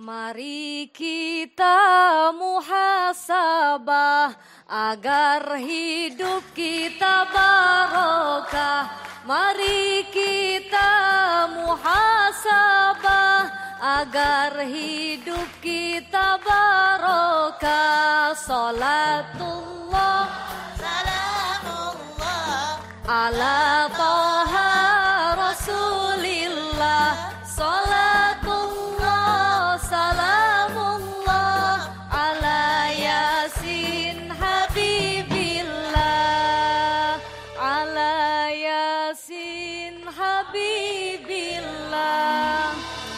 Mari kita muhasabah agar hidup kita barokah. Mari kita muhasabah agar hidup kita barokah. Salatullah salamullah ala Taha Rasulillah. Salatullah salamullah ala Yasin Habibillah. Ala Yasin Habibillah.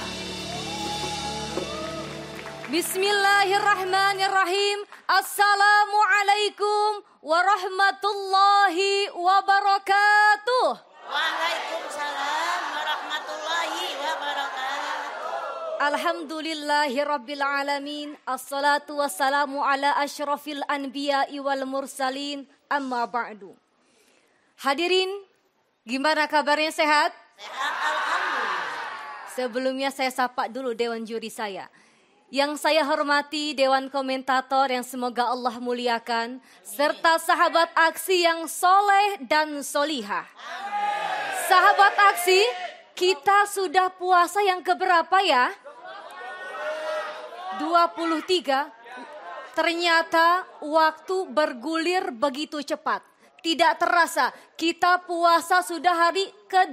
Bismillahirrahmanirrahim. Assalamualaikum warahmatullahi wabarakatuh. Waalaikumsalam warahmatullahi wabarakatuh. Alhamdulillahirabbil alamin. Assalatu wassalamu ala asyrafil anbiya'i wal mursalin. Amma ba'du. Hadirin, gimana kabarnya, sehat? Sehat, alhamdulillah. Sebelumnya saya sapa dulu dewan juri saya. Yang saya hormati dewan komentator yang semoga Allah muliakan, serta sahabat aksi yang soleh dan solihah. Sahabat aksi, kita sudah puasa yang keberapa ya? 23. Ternyata waktu bergulir begitu cepat. Tidak terasa, kita puasa sudah hari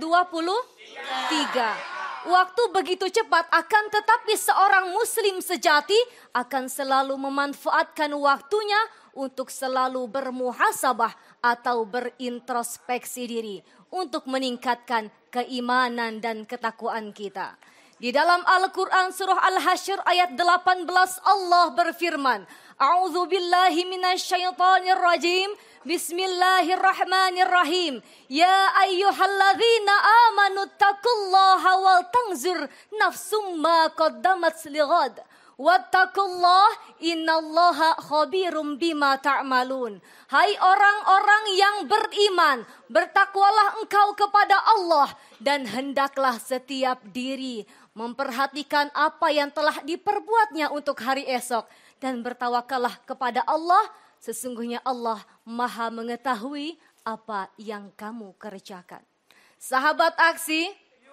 ke-23. Waktu begitu cepat, akan tetapi seorang muslim sejati akan selalu memanfaatkan waktunya untuk selalu bermuhasabah atau berintrospeksi diri untuk meningkatkan keimanan dan ketakwaan kita. Di dalam Al-Quran surah Al-Hasyr ayat 18 Allah berfirman, A'udzubillahi minasyaitonirrajim. Bismillahirrahmanirrahim. Ya ayyuhalladzina amanu taqullaha wal tanzur nafsum ma qaddamat lighad. Wattaqullaha innallaha khabirum bima ta'malun. Hai orang-orang yang beriman, bertakwalah engkau kepada Allah dan hendaklah setiap diri memperhatikan apa yang telah diperbuatnya untuk hari esok dan bertawakallah kepada Allah. Sesungguhnya Allah Maha mengetahui apa yang kamu kerjakan. Sahabat aksi,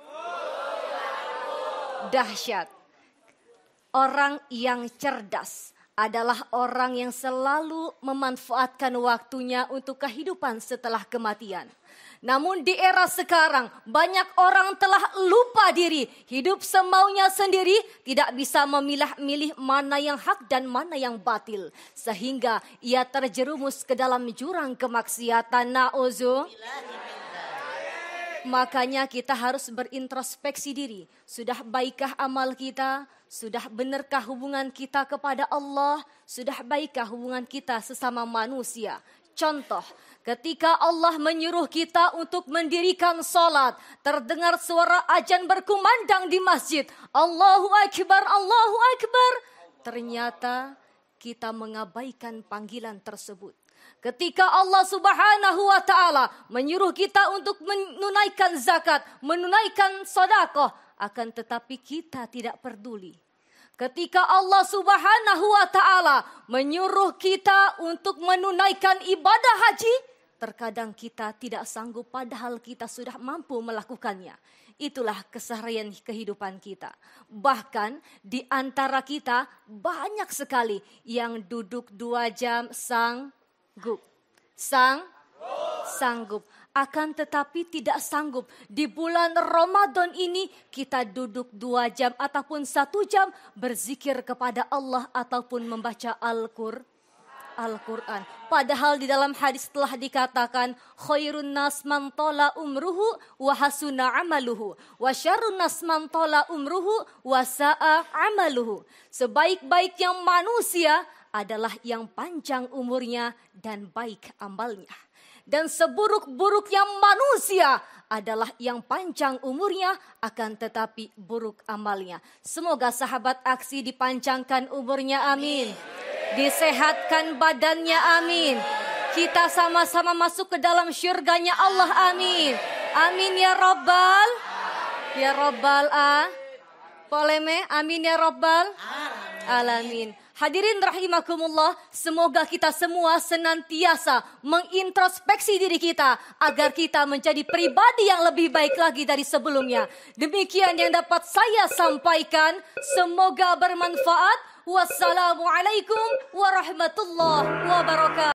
dahsyat. Orang yang cerdas adalah orang yang selalu memanfaatkan waktunya untuk kehidupan setelah kematian. Namun di era sekarang banyak orang telah lupa diri, hidup semaunya sendiri, tidak bisa memilah-milih mana yang hak dan mana yang batil. Sehingga ia terjerumus ke dalam jurang kemaksiatan. Makanya kita harus berintrospeksi diri. Sudah baikkah amal kita? Sudah benarkah hubungan kita kepada Allah? Sudah baikkah hubungan kita sesama manusia? Contoh, ketika Allah menyuruh kita untuk mendirikan sholat, terdengar suara azan berkumandang di masjid. Allahu Akbar, Allahu Akbar. Ternyata kita mengabaikan panggilan tersebut. Ketika Allah Subhanahu wa Ta'ala menyuruh kita untuk menunaikan zakat, menunaikan sedekah, akan tetapi kita tidak peduli. Ketika Allah Subhanahu wa Ta'ala menyuruh kita untuk menunaikan ibadah haji, terkadang kita tidak sanggup padahal kita sudah mampu melakukannya. Itulah keseharian kehidupan kita. Bahkan di antara kita banyak sekali yang duduk 2 jam sanggup. Akan tetapi tidak sanggup di bulan Ramadan ini kita duduk 2 jam ataupun 1 jam berzikir kepada Allah ataupun membaca Al-Quran. Padahal di dalam hadis telah dikatakan khairun nas man tala umruhu wa hasuna amaluhu wa syarrun nas man tala umruhu wa sa'a amaluhu. Sebaik-baiknya manusia adalah yang panjang umurnya dan baik amalnya. Dan seburuk-buruknya manusia adalah yang panjang umurnya akan tetapi buruk amalnya. Semoga sahabat aksi dipanjangkan umurnya, amin. Disehatkan badannya, amin. Kita sama-sama masuk ke dalam syurganya Allah, amin. Amin ya Rabbal Poleme, amin ya rabbal alamin. Hadirin rahimakumullah, semoga kita semua senantiasa mengintrospeksi diri kita agar kita menjadi pribadi yang lebih baik lagi dari sebelumnya. Demikian yang dapat saya sampaikan, semoga bermanfaat. Wassalamualaikum warahmatullahi wabarakatuh.